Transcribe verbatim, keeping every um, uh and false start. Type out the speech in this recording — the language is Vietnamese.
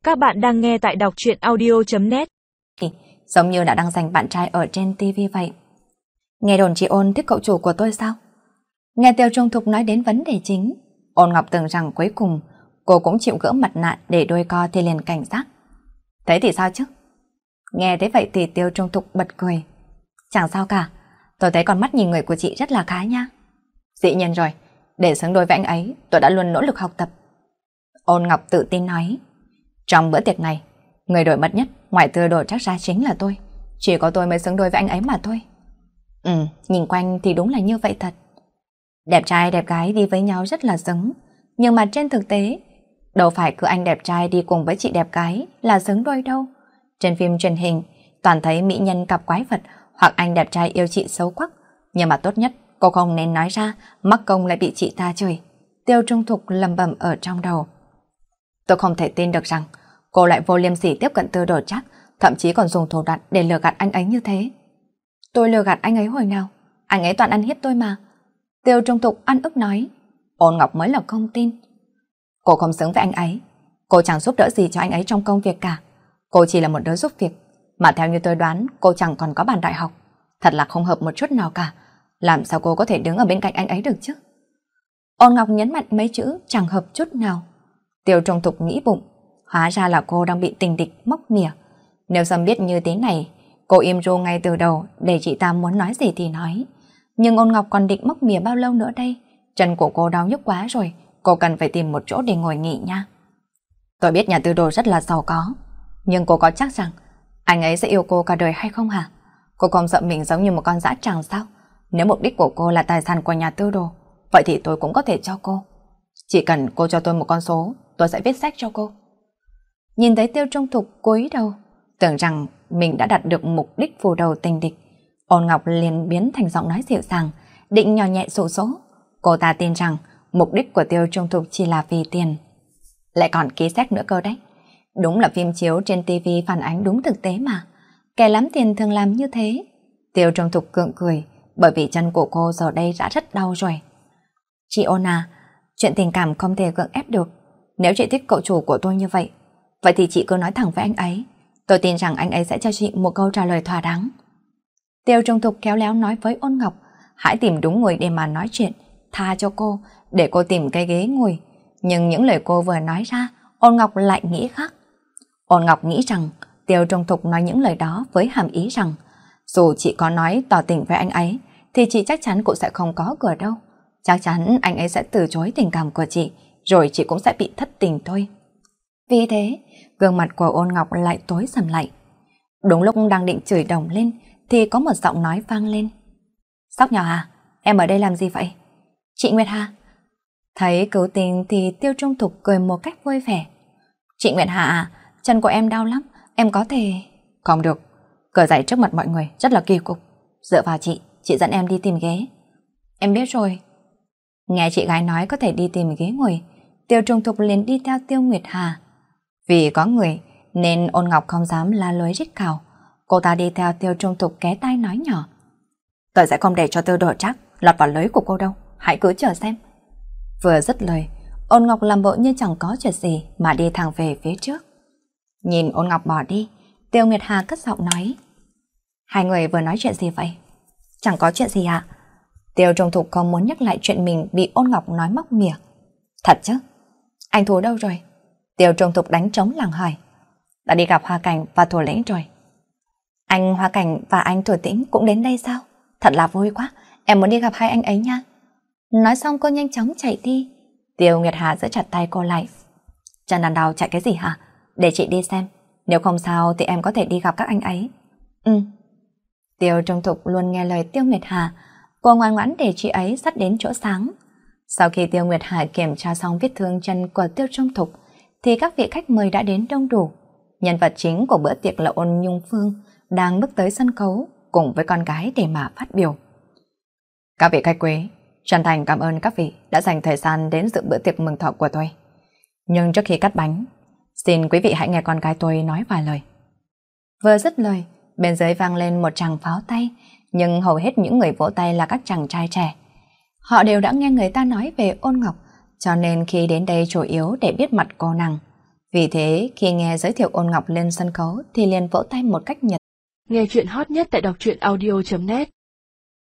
Các bạn đang nghe tại đọc truyện audio chấm net. Giống như đã đang giành bạn trai ở trên tivi vậy. Nghe đồn chị Ôn thích cậu chủ của tôi sao? Nghe Tiêu Trung Thục nói đến vấn đề chính, Ôn Ngọc tưởng rằng cuối cùng cô cũng chịu gỡ mặt nạ để đôi co thì liền cảnh giác. Thế thì sao chứ? Nghe thế vậy thì Tiêu Trung Thục bật cười. Chẳng sao cả, tôi thấy con mắt nhìn người của chị rất là khá nha. Dĩ nhiên rồi, để xứng đôi với anh ấy, tôi đã luôn nỗ lực học tập. Ôn Ngọc tự tin nói. Trong bữa tiệc này, người nổi bật nhất ngoại trừ đồ chắc ra chính là tôi. Chỉ có tôi mới xứng đôi với anh ấy mà thôi. Ừ, nhìn quanh thì đúng là như vậy thật. Đẹp trai đẹp gái đi với nhau rất là xứng. Nhưng mà trên thực tế, đâu phải cứ anh đẹp trai đi cùng với chị đẹp gái là xứng đôi đâu. Trên phim truyền hình, toàn thấy mỹ nhân cặp quái vật hoặc anh đẹp trai yêu chị xấu quắc. Nhưng mà tốt nhất, cô không nên nói ra, mắc công lại bị chị ta chửi. Tiêu Trung Thục lầm bầm ở trong đầu. Tôi không thể tin được rằng cô lại vô liêm sỉ tiếp cận Tư Đồ Trác, thậm chí còn dùng thủ đoạn để lừa gạt anh ấy như thế. Tôi lừa gạt anh ấy hồi nào? Anh ấy toàn ăn hiếp tôi mà. Tiêu Trung Thục ăn ức nói. Ôn Ngọc mới là không tin. Cô không xứng với anh ấy. Cô chẳng giúp đỡ gì cho anh ấy trong công việc cả. Cô chỉ là một đứa giúp việc. Mà theo như tôi đoán, cô chẳng còn có bàn đại học. Thật là không hợp một chút nào cả. Làm sao cô có thể đứng ở bên cạnh anh ấy được chứ? Ôn Ngọc nhấn mạnh mấy chữ chẳng hợp chút nào. Tiêu Trung Thục nghĩ bụng. Hóa ra là cô đang bị tình địch móc mỉa. Nếu sớm biết như thế này, cô im ru ngay từ đầu để chị ta muốn nói gì thì nói. Nhưng Ôn Ngọc còn định móc mỉa bao lâu nữa đây? Chân của cô đau nhức quá rồi, cô cần phải tìm một chỗ để ngồi nghỉ nha. Tôi biết nhà Tư Đồ rất là giàu có, nhưng cô có chắc rằng anh ấy sẽ yêu cô cả đời hay không hả? Cô không sợ mình giống như một con dã tràng sao? Nếu mục đích của cô là tài sản của nhà Tư Đồ, vậy thì tôi cũng có thể cho cô. Chỉ cần cô cho tôi một con số, tôi sẽ viết sách cho cô. Nhìn thấy Tiêu Trung Thục cúi đầu, tưởng rằng mình đã đạt được mục đích phù đầu tình địch, Ôn Ngọc liền biến thành giọng nói dịu dàng, định nhỏ nhẹ dụ dỗ. Cô ta tin rằng mục đích của Tiêu Trung Thục chỉ là vì tiền. Lại còn ký xét nữa cơ đấy. Đúng là phim chiếu trên tivi phản ánh đúng thực tế mà. Kẻ lắm tiền thường làm như thế. Tiêu Trung Thục gượng cười, bởi vì chân của cô giờ đây đã rất đau rồi. Chị Ôn à, chuyện tình cảm không thể gượng ép được. Nếu chị thích cậu chủ của tôi như vậy, vậy thì chị cứ nói thẳng với anh ấy. Tôi tin rằng anh ấy sẽ cho chị một câu trả lời thỏa đáng. Tiêu Trung Thục khéo léo nói với Ôn Ngọc, hãy tìm đúng người để mà nói chuyện, tha cho cô, để cô tìm cái ghế ngồi. Nhưng những lời cô vừa nói ra, Ôn Ngọc lại nghĩ khác. Ôn Ngọc nghĩ rằng Tiêu Trung Thục nói những lời đó với hàm ý rằng dù chị có nói tỏ tình với anh ấy, thì chị chắc chắn cũng sẽ không có cửa đâu. Chắc chắn anh ấy sẽ từ chối tình cảm của chị, rồi chị cũng sẽ bị thất tình thôi. Vì thế, gương mặt của Ôn Ngọc lại tối sầm lại. Đúng lúc đang định chửi đồng lên, thì có một giọng nói vang lên. Sóc nhỏ à, em ở đây làm gì vậy? Chị Nguyệt Hà. Thấy cứu tình thì Tiêu Trung Thục cười một cách vui vẻ. Chị Nguyệt Hà à, chân của em đau lắm, em có thể... Không được, cởi giày trước mặt mọi người, rất là kỳ cục. Dựa vào chị, chị dẫn em đi tìm ghế. Em biết rồi. Nghe chị gái nói có thể đi tìm ghế ngồi, Tiêu Trung Thục liền đi theo Tiêu Nguyệt Hà. Vì có người nên Ôn Ngọc không dám la lối rít cào. Cô ta đi theo Tiêu Trung Thục ké tai nói nhỏ. Tôi sẽ không để cho Tư Đồ Trác lọt vào lưới của cô đâu, hãy cứ chờ xem. Vừa dứt lời, Ôn Ngọc làm bộ như chẳng có chuyện gì mà đi thẳng về phía trước. Nhìn Ôn Ngọc bỏ đi, Tiêu Nguyệt Hà cất giọng nói. Hai người vừa nói chuyện gì vậy? Chẳng có chuyện gì ạ. Tiêu Trung Thục không muốn nhắc lại chuyện mình bị Ôn Ngọc nói móc mỉa. Thật chứ? Anh Thú đâu rồi? Tiêu Trung Thục đánh trống làng hỏi. Đã đi gặp Hoa Cảnh và Thủ Lĩnh rồi. Anh Hoa Cảnh và anh Thủ Tĩnh cũng đến đây sao? Thật là vui quá, em muốn đi gặp hai anh ấy nha. Nói xong cô nhanh chóng chạy đi. Tiêu Nguyệt Hà giữ chặt tay cô lại. Chân đàn đau chạy cái gì hả? Để chị đi xem, nếu không sao thì em có thể đi gặp các anh ấy. Ừ. Tiêu Trung Thục luôn nghe lời Tiêu Nguyệt Hà. Cô ngoan ngoãn để chị ấy dắt đến chỗ sáng. Sau khi Tiêu Nguyệt Hà kiểm tra xong vết thương chân của Tiêu Trung Thục, thì các vị khách mời đã đến đông đủ. Nhân vật chính của bữa tiệc là Ôn Nhung Phương đang bước tới sân khấu cùng với con gái để mà phát biểu. Các vị khách quý, chân thành cảm ơn các vị đã dành thời gian đến dự bữa tiệc mừng thọ của tôi. Nhưng trước khi cắt bánh, xin quý vị hãy nghe con gái tôi nói vài lời. Vừa dứt lời, bên dưới vang lên một tràng pháo tay, nhưng hầu hết những người vỗ tay là các chàng trai trẻ. Họ đều đã nghe người ta nói về Ôn Ngọc, cho nên khi đến đây chủ yếu để biết mặt cô nàng. Vì thế, khi nghe giới thiệu Ôn Ngọc lên sân khấu thì liền vỗ tay một cách nhiệt. Nghe chuyện hot nhất tại đọc truyện audio chấm net.